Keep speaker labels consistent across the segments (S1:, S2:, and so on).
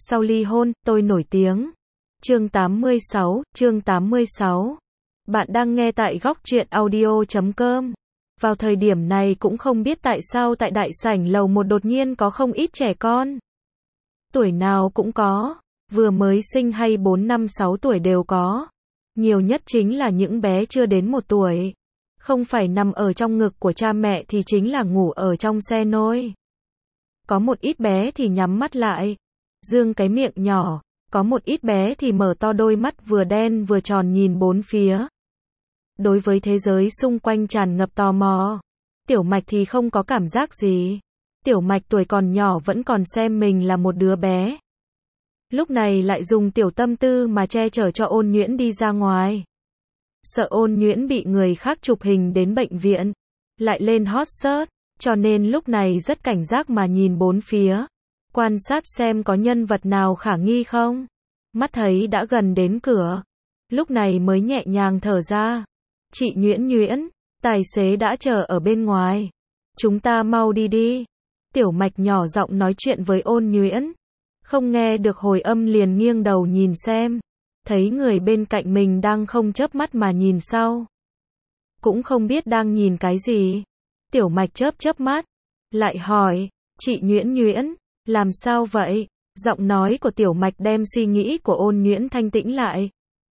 S1: Sau ly hôn, tôi nổi tiếng. Chương 86. Bạn đang nghe tại góc truyện audio.com. Vào thời điểm này cũng không biết tại sao tại đại sảnh lầu 1 đột nhiên có không ít trẻ con. Tuổi nào cũng có, vừa mới sinh hay 4, 5, 6 tuổi đều có. Nhiều nhất chính là những bé chưa đến 1 tuổi. Không phải nằm ở trong ngực của cha mẹ thì chính là ngủ ở trong xe nôi. Có một ít bé thì nhắm mắt lại, dương cái miệng nhỏ, có một ít bé thì mở to đôi mắt vừa đen vừa tròn nhìn bốn phía. Đối với thế giới xung quanh tràn ngập tò mò. Tiểu Mạch thì không có cảm giác gì. Tiểu Mạch tuổi còn nhỏ vẫn còn xem mình là một đứa bé. Lúc này lại dùng tiểu tâm tư mà che chở cho Ôn Nhuyễn đi ra ngoài. Sợ Ôn Nhuyễn bị người khác chụp hình đến bệnh viện, lại lên hot search, cho nên lúc này rất cảnh giác mà nhìn bốn phía, quan sát xem có nhân vật nào khả nghi không. Mắt thấy đã gần đến cửa, lúc này mới nhẹ nhàng thở ra. Chị Nhuyễn Nhuyễn, tài xế đã chờ ở bên ngoài. Chúng ta mau đi đi. Tiểu Mạch nhỏ giọng nói chuyện với Ôn Nhuyễn. Không nghe được hồi âm liền nghiêng đầu nhìn xem. Thấy người bên cạnh mình đang không chớp mắt mà nhìn sau. Cũng không biết đang nhìn cái gì. Tiểu Mạch chớp chớp mắt. Lại hỏi, chị Nhuyễn Nhuyễn, làm sao vậy? Giọng nói của Tiểu Mạch đem suy nghĩ của Ôn Nhuyễn thanh tĩnh lại.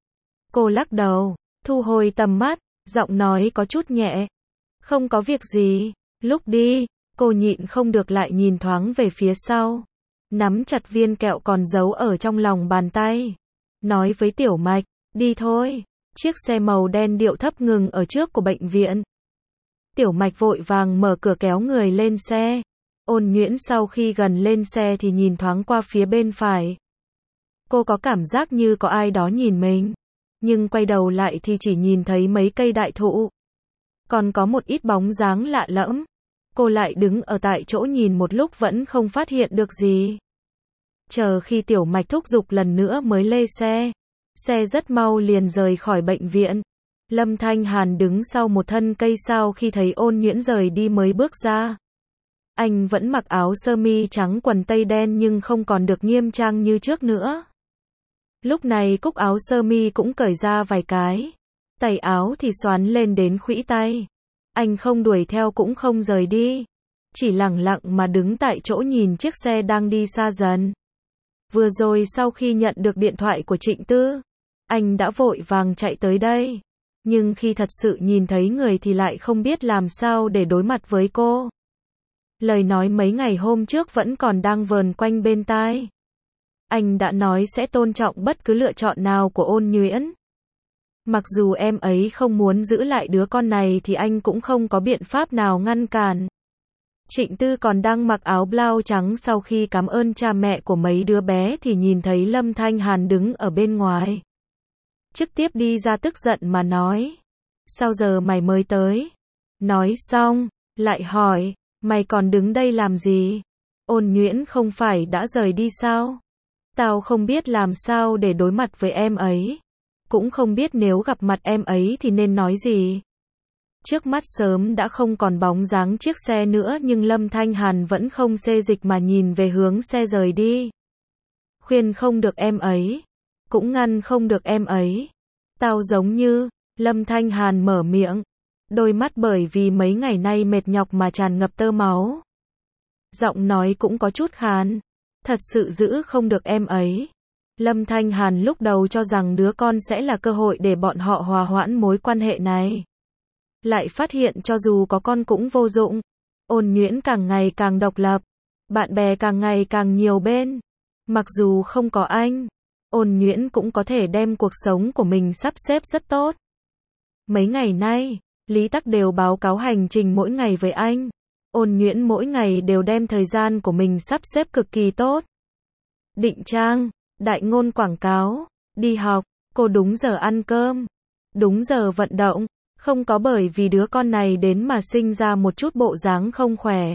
S1: Cô lắc đầu, thu hồi tầm mắt, giọng nói có chút nhẹ. Không có việc gì, lúc đi, cô nhịn không được lại nhìn thoáng về phía sau. Nắm chặt viên kẹo còn giấu ở trong lòng bàn tay. Nói với Tiểu Mạch, đi thôi. Chiếc xe màu đen điệu thấp ngừng ở trước của bệnh viện. Tiểu Mạch vội vàng mở cửa kéo người lên xe. Ôn Nhuyễn sau khi gần lên xe thì nhìn thoáng qua phía bên phải. Cô có cảm giác như có ai đó nhìn mình. Nhưng quay đầu lại thì chỉ nhìn thấy mấy cây đại thụ. Còn có một ít bóng dáng lạ lẫm. Cô lại đứng ở tại chỗ nhìn một lúc vẫn không phát hiện được gì. Chờ khi Tiểu Mạch thúc giục lần nữa mới lê xe. Xe rất mau liền rời khỏi bệnh viện. Lâm Thanh Hàn đứng sau một thân cây sau khi thấy Ôn Nhuyễn rời đi mới bước ra. Anh vẫn mặc áo sơ mi trắng quần tây đen nhưng không còn được nghiêm trang như trước nữa. Lúc này cúc áo sơ mi cũng cởi ra vài cái. Tay áo thì xoắn lên đến khuỷu tay. Anh không đuổi theo cũng không rời đi. Chỉ lẳng lặng mà đứng tại chỗ nhìn chiếc xe đang đi xa dần. Vừa rồi sau khi nhận được điện thoại của Trịnh Tư, anh đã vội vàng chạy tới đây. Nhưng khi thật sự nhìn thấy người thì lại không biết làm sao để đối mặt với cô. Lời nói mấy ngày hôm trước vẫn còn đang vờn quanh bên tai. Anh đã nói sẽ tôn trọng bất cứ lựa chọn nào của Ôn Nhuyễn. Mặc dù em ấy không muốn giữ lại đứa con này thì anh cũng không có biện pháp nào ngăn cản. Trịnh Tư còn đang mặc áo blau trắng sau khi cảm ơn cha mẹ của mấy đứa bé thì nhìn thấy Lâm Thanh Hàn đứng ở bên ngoài. Trực tiếp đi ra tức giận mà nói. Sao giờ mày mới tới? Nói xong, lại hỏi, mày còn đứng đây làm gì? Ôn Nhuyễn không phải đã rời đi sao? Tao không biết làm sao để đối mặt với em ấy. Cũng không biết nếu gặp mặt em ấy thì nên nói gì. Trước mắt sớm đã không còn bóng dáng chiếc xe nữa nhưng Lâm Thanh Hàn vẫn không xê dịch mà nhìn về hướng xe rời đi. Khuyên không được em ấy. Cũng ngăn không được em ấy. Tao giống như, Lâm Thanh Hàn mở miệng. Đôi mắt bởi vì mấy ngày nay mệt nhọc mà tràn ngập tơ máu. Giọng nói cũng có chút khàn. Thật sự giữ không được em ấy. Lâm Thanh Hàn lúc đầu cho rằng đứa con sẽ là cơ hội để bọn họ hòa hoãn mối quan hệ này. Lại phát hiện cho dù có con cũng vô dụng. Ôn Nhuyễn càng ngày càng độc lập. Bạn bè càng ngày càng nhiều bên. Mặc dù không có anh, Ôn Nhuyễn cũng có thể đem cuộc sống của mình sắp xếp rất tốt. Mấy ngày nay, Lý Tắc đều báo cáo hành trình mỗi ngày với anh. Ôn Nhuyễn mỗi ngày đều đem thời gian của mình sắp xếp cực kỳ tốt. Định trang, đại ngôn quảng cáo, đi học, cô đúng giờ ăn cơm, đúng giờ vận động, không có bởi vì đứa con này đến mà sinh ra một chút bộ dáng không khỏe.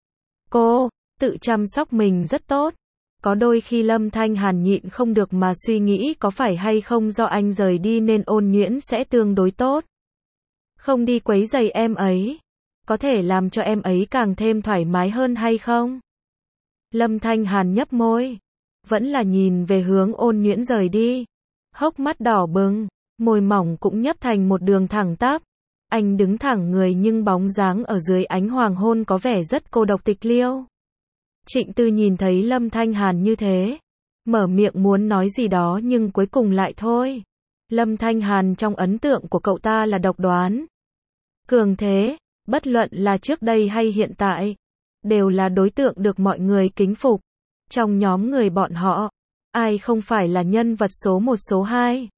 S1: Cô, tự chăm sóc mình rất tốt. Có đôi khi Lâm Thanh Hàn nhịn không được mà suy nghĩ có phải hay không do anh rời đi nên Ôn Nhuyễn sẽ tương đối tốt. Không đi quấy rầy em ấy. Có thể làm cho em ấy càng thêm thoải mái hơn hay không? Lâm Thanh Hàn nhấp môi. vẫn là nhìn về hướng Ôn Nhuyễn rời đi. Hốc mắt đỏ bừng, môi mỏng cũng nhấp thành một đường thẳng tắp. Anh đứng thẳng người nhưng bóng dáng ở dưới ánh hoàng hôn có vẻ rất cô độc tịch liêu. Trịnh Tư nhìn thấy Lâm Thanh Hàn như thế, mở miệng muốn nói gì đó nhưng cuối cùng lại thôi. Lâm Thanh Hàn trong ấn tượng của cậu ta là độc đoán, cường thế, bất luận là trước đây hay hiện tại, đều là đối tượng được mọi người kính phục. Trong nhóm người bọn họ, ai không phải là nhân vật số 1 số 2?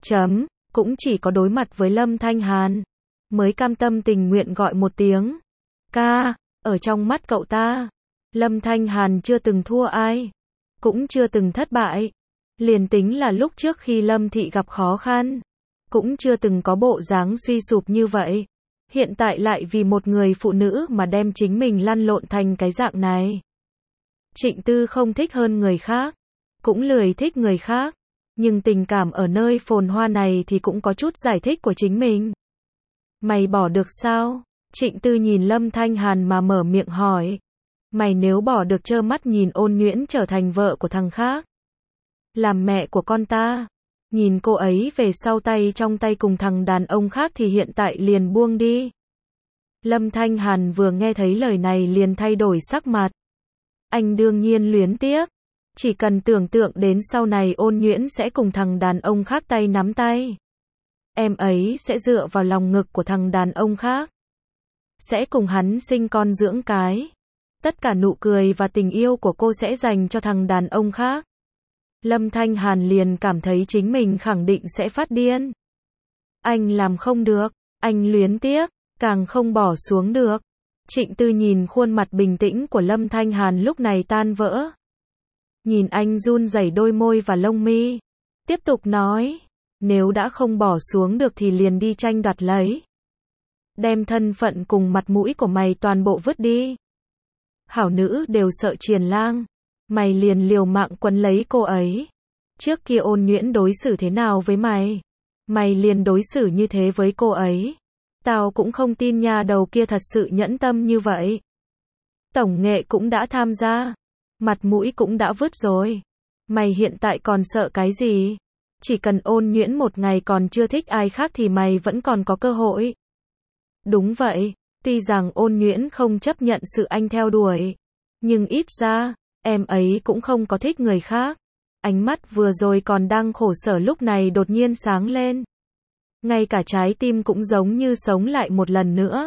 S1: Cũng chỉ có đối mặt với Lâm Thanh Hàn, mới cam tâm tình nguyện gọi một tiếng ca. Ở trong mắt cậu ta, Lâm Thanh Hàn chưa từng thua ai, cũng chưa từng thất bại. Liền tính là lúc trước khi Lâm Thị gặp khó khăn, cũng chưa từng có bộ dáng suy sụp như vậy. Hiện tại lại vì một người phụ nữ mà đem chính mình lăn lộn thành cái dạng này. Trịnh Tư không thích hơn người khác, cũng lười thích người khác, nhưng tình cảm ở nơi phồn hoa này thì cũng có chút giải thích của chính mình. Mày bỏ được sao? Trịnh Tư nhìn Lâm Thanh Hàn mà mở miệng hỏi. Mày nếu bỏ được trơ mắt nhìn Ôn Nhuyễn trở thành vợ của thằng khác, làm mẹ của con ta, nhìn cô ấy về sau tay trong tay cùng thằng đàn ông khác thì hiện tại liền buông đi. Lâm Thanh Hàn vừa nghe thấy lời này liền thay đổi sắc mặt. Anh đương nhiên luyến tiếc, chỉ cần tưởng tượng đến sau này Ôn Nhuyễn sẽ cùng thằng đàn ông khác tay nắm tay. Em ấy sẽ dựa vào lòng ngực của thằng đàn ông khác, sẽ cùng hắn sinh con dưỡng cái. Tất cả nụ cười và tình yêu của cô sẽ dành cho thằng đàn ông khác. Lâm Thanh Hàn liền cảm thấy chính mình khẳng định sẽ phát điên. Anh làm không được, anh luyến tiếc, càng không bỏ xuống được. Trịnh Tư nhìn khuôn mặt bình tĩnh của Lâm Thanh Hàn lúc này tan vỡ. Nhìn anh run rẩy đôi môi và lông mi, tiếp tục nói, nếu đã không bỏ xuống được thì liền đi tranh đoạt lấy. Đem thân phận cùng mặt mũi của mày toàn bộ vứt đi. Hảo nữ đều sợ Triền Lang, mày liền liều mạng quấn lấy cô ấy. Trước kia Ôn Nhuyễn đối xử thế nào với mày, mày liền đối xử như thế với cô ấy. Tao cũng không tin nha đầu kia thật sự nhẫn tâm như vậy. Tổng nghệ cũng đã tham gia, mặt mũi cũng đã vứt rồi. Mày hiện tại còn sợ cái gì? Chỉ cần Ôn Nhuyễn một ngày còn chưa thích ai khác thì mày vẫn còn có cơ hội. Đúng vậy, tuy rằng Ôn Nhuyễn không chấp nhận sự anh theo đuổi, nhưng ít ra, em ấy cũng không có thích người khác. Ánh mắt vừa rồi còn đang khổ sở lúc này đột nhiên sáng lên. Ngay cả trái tim cũng giống như sống lại một lần nữa.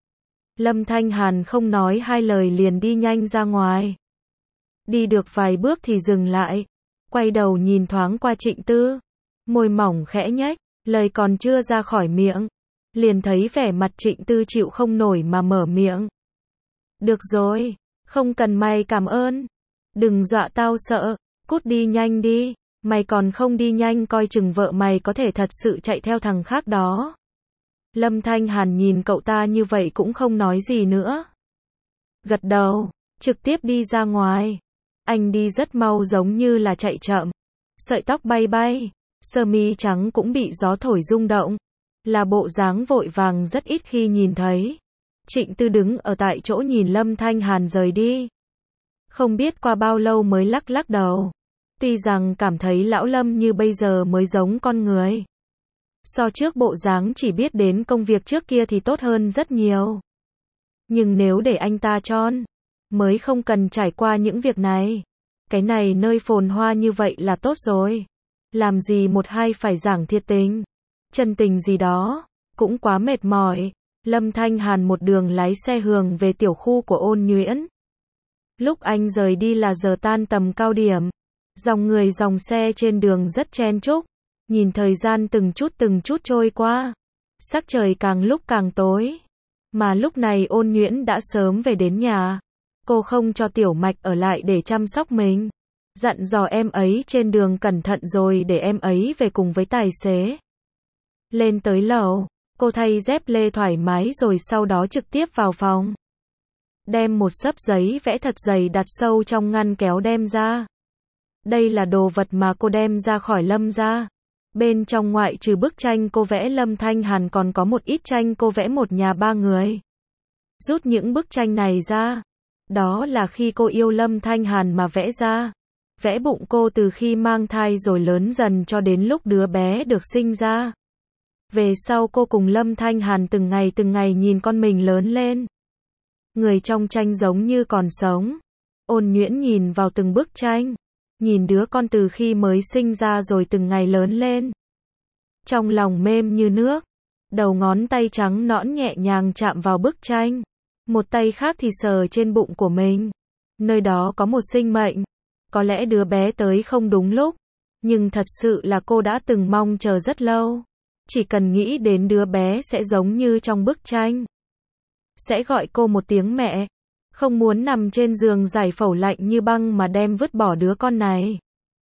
S1: Lâm Thanh Hàn không nói hai lời liền đi nhanh ra ngoài. Đi được vài bước thì dừng lại, quay đầu nhìn thoáng qua Trịnh Tư, môi mỏng khẽ nhếch, lời còn chưa ra khỏi miệng, liền thấy vẻ mặt Trịnh Tư chịu không nổi mà mở miệng. Được rồi, không cần mày cảm ơn. Đừng dọa tao sợ, cút đi nhanh đi. Mày còn không đi nhanh coi chừng vợ mày có thể thật sự chạy theo thằng khác đó. Lâm Thanh Hàn nhìn cậu ta như vậy cũng không nói gì nữa. Gật đầu, trực tiếp đi ra ngoài. Anh đi rất mau giống như là chạy chậm. Sợi tóc bay bay, sơ mi trắng cũng bị gió thổi rung động. Là bộ dáng vội vàng rất ít khi nhìn thấy. Trịnh Tư đứng ở tại chỗ nhìn Lâm Thanh Hàn rời đi. Không biết qua bao lâu mới lắc lắc đầu. Tuy rằng cảm thấy lão Lâm như bây giờ mới giống con người. So trước bộ dáng chỉ biết đến công việc trước kia thì tốt hơn rất nhiều. Nhưng nếu để anh ta tròn, mới không cần trải qua những việc này. Cái này nơi phồn hoa như vậy là tốt rồi. Làm gì một hai phải giảng thiệt tình, chân tình gì đó, cũng quá mệt mỏi. Lâm Thanh Hàn một đường lái xe hướng về tiểu khu của Ôn Nhuyễn. Lúc anh rời đi là giờ tan tầm cao điểm. Dòng người dòng xe trên đường rất chen chúc. Nhìn thời gian từng chút trôi qua. Sắc trời càng lúc càng tối. Mà lúc này Ôn Nhuyễn đã sớm về đến nhà. Cô không cho Tiểu Mạch ở lại để chăm sóc mình. Dặn dò em ấy trên đường cẩn thận rồi để em ấy về cùng với tài xế. Lên tới lầu, cô thay dép lê thoải mái rồi sau đó trực tiếp vào phòng. Đem một xấp giấy vẽ thật dày đặt sâu trong ngăn kéo đem ra. Đây là đồ vật mà cô đem ra khỏi Lâm gia. Bên trong ngoại trừ bức tranh cô vẽ Lâm Thanh Hàn còn có một ít tranh cô vẽ một nhà ba người. Rút những bức tranh này ra. Đó là khi cô yêu Lâm Thanh Hàn mà vẽ ra. Vẽ bụng cô từ khi mang thai rồi lớn dần cho đến lúc đứa bé được sinh ra. Về sau cô cùng Lâm Thanh Hàn từng ngày nhìn con mình lớn lên. Người trong tranh giống như còn sống. Ôn Nhuyễn nhìn vào từng bức tranh, nhìn đứa con từ khi mới sinh ra rồi từng ngày lớn lên. Trong lòng mềm như nước, đầu ngón tay trắng nõn nhẹ nhàng chạm vào bức tranh, một tay khác thì sờ trên bụng của mình. Nơi đó có một sinh mệnh. Có lẽ đứa bé tới không đúng lúc, nhưng thật sự là cô đã từng mong chờ rất lâu. Chỉ cần nghĩ đến đứa bé sẽ giống như trong bức tranh, sẽ gọi cô một tiếng mẹ, không muốn nằm trên giường giải phẫu lạnh như băng mà đem vứt bỏ đứa con này.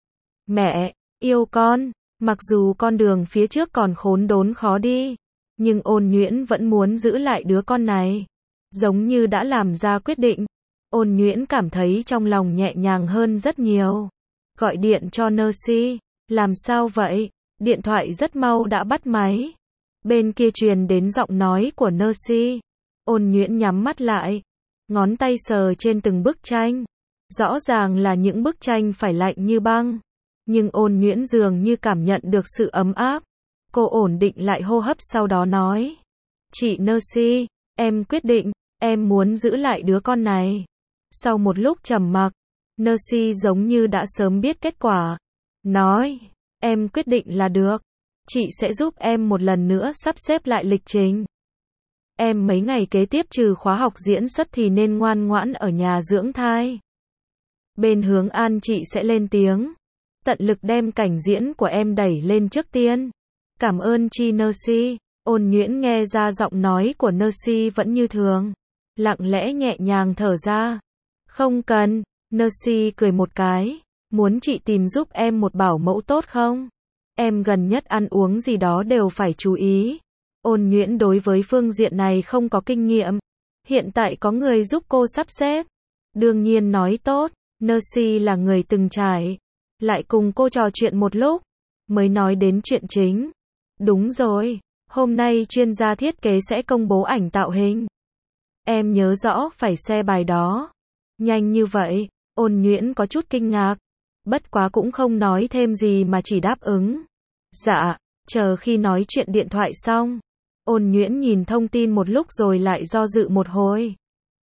S1: Mẹ, yêu con, mặc dù con đường phía trước còn khốn đốn khó đi, nhưng Ôn Nhuyễn vẫn muốn giữ lại đứa con này. Giống như đã làm ra quyết định, Ôn Nhuyễn cảm thấy trong lòng nhẹ nhàng hơn rất nhiều. Gọi điện cho Nercy, làm sao vậy? Điện thoại rất mau đã bắt máy. Bên kia truyền đến giọng nói của Nercy. Ôn Nhuyễn nhắm mắt lại, ngón tay sờ trên từng bức tranh. Rõ ràng là những bức tranh phải lạnh như băng, nhưng Ôn Nhuyễn dường như cảm nhận được sự ấm áp. Cô ổn định lại hô hấp sau đó nói: "Chị Nercy, em quyết định, em muốn giữ lại đứa con này." Sau một lúc trầm mặc, Nercy giống như đã sớm biết kết quả, nói: "Em quyết định là được. Chị sẽ giúp em một lần nữa sắp xếp lại lịch trình. Em mấy ngày kế tiếp trừ khóa học diễn xuất thì nên ngoan ngoãn ở nhà dưỡng thai. Bên Hướng An chị sẽ lên tiếng, tận lực đem cảnh diễn của em đẩy lên trước tiên. Cảm ơn chị Nercy." Ôn Nhuyễn nghe ra giọng nói của Nercy vẫn như thường, lặng lẽ nhẹ nhàng thở ra. "Không cần." Nercy cười một cái, "Muốn chị tìm giúp em một bảo mẫu tốt không? Em gần nhất ăn uống gì đó đều phải chú ý." Ôn Nhuyễn đối với phương diện này không có kinh nghiệm, hiện tại có người giúp cô sắp xếp, đương nhiên nói tốt. Nercy là người từng trải, lại cùng cô trò chuyện một lúc, mới nói đến chuyện chính. "Đúng rồi, hôm nay chuyên gia thiết kế sẽ công bố ảnh tạo hình. Em nhớ rõ phải share bài đó." Nhanh như vậy, Ôn Nhuyễn có chút kinh ngạc, bất quá cũng không nói thêm gì mà chỉ đáp ứng. "Dạ." Chờ khi nói chuyện điện thoại xong, Ôn Nhuyễn nhìn thông tin một lúc rồi lại do dự một hồi.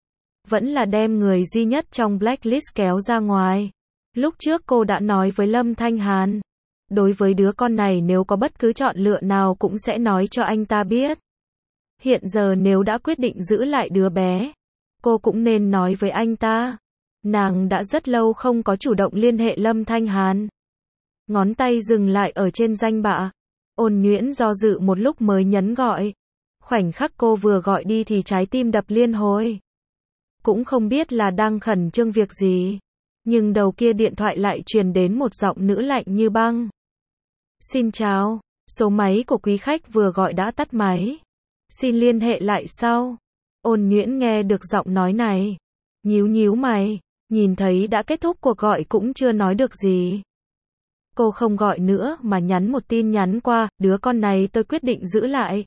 S1: Vẫn là đem người duy nhất trong blacklist kéo ra ngoài. Lúc trước cô đã nói với Lâm Thanh Hàn, đối với đứa con này nếu có bất cứ chọn lựa nào cũng sẽ nói cho anh ta biết. Hiện giờ nếu đã quyết định giữ lại đứa bé, cô cũng nên nói với anh ta. Nàng đã rất lâu không có chủ động liên hệ Lâm Thanh Hàn. Ngón tay dừng lại ở trên danh bạ. Ôn Nhuyễn do dự một lúc mới nhấn gọi. Khoảnh khắc cô vừa gọi đi thì trái tim đập liên hồi. Cũng không biết là đang khẩn trương việc gì, nhưng đầu kia điện thoại lại truyền đến một giọng nữ lạnh như băng. "Xin chào, số máy của quý khách vừa gọi đã tắt máy. Xin liên hệ lại sau." Ôn Nhuyễn nghe được giọng nói này, nhíu mày, nhìn thấy đã kết thúc cuộc gọi cũng chưa nói được gì. Cô không gọi nữa mà nhắn một tin nhắn qua: "Đứa con này tôi quyết định giữ lại."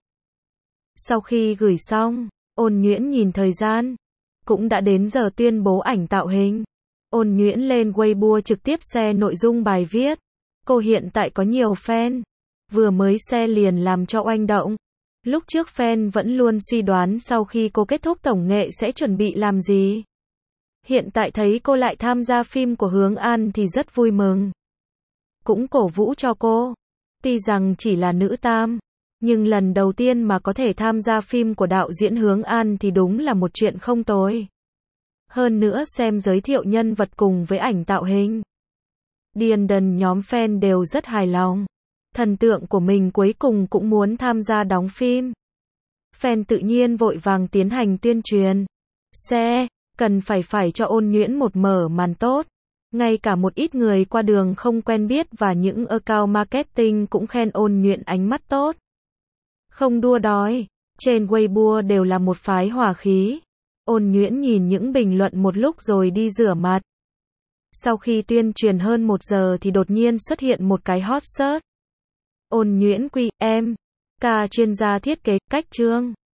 S1: Sau khi gửi xong, Ôn Nhuyễn nhìn thời gian, cũng đã đến giờ tuyên bố ảnh tạo hình. Ôn Nhuyễn lên Weibo trực tiếp share nội dung bài viết. Cô hiện tại có nhiều fan, vừa mới share liền làm cho oanh động. Lúc trước fan vẫn luôn suy đoán sau khi cô kết thúc tổng nghệ sẽ chuẩn bị làm gì. Hiện tại thấy cô lại tham gia phim của Hướng An thì rất vui mừng. Cũng cổ vũ cho cô. Tuy rằng chỉ là nữ tam, nhưng lần đầu tiên mà có thể tham gia phim của đạo diễn Hướng An thì đúng là một chuyện không tồi. Hơn nữa xem giới thiệu nhân vật cùng với ảnh tạo hình, điền đần nhóm fan đều rất hài lòng. Thần tượng của mình cuối cùng cũng muốn tham gia đóng phim. Fan tự nhiên vội vàng tiến hành tuyên truyền. Cần phải cho Ôn Nhuyễn một mở màn tốt. Ngay cả một ít người qua đường không quen biết và những account marketing cũng khen Ôn Nhuyễn ánh mắt tốt. Không đua đòi, trên Weibo đều là một phái hòa khí. Ôn Nhuyễn nhìn những bình luận một lúc rồi đi rửa mặt. Sau khi tuyên truyền hơn 1 giờ thì đột nhiên xuất hiện một cái hot search. Ôn Nhuyễn QM, ca chuyên gia thiết kế, cách chương.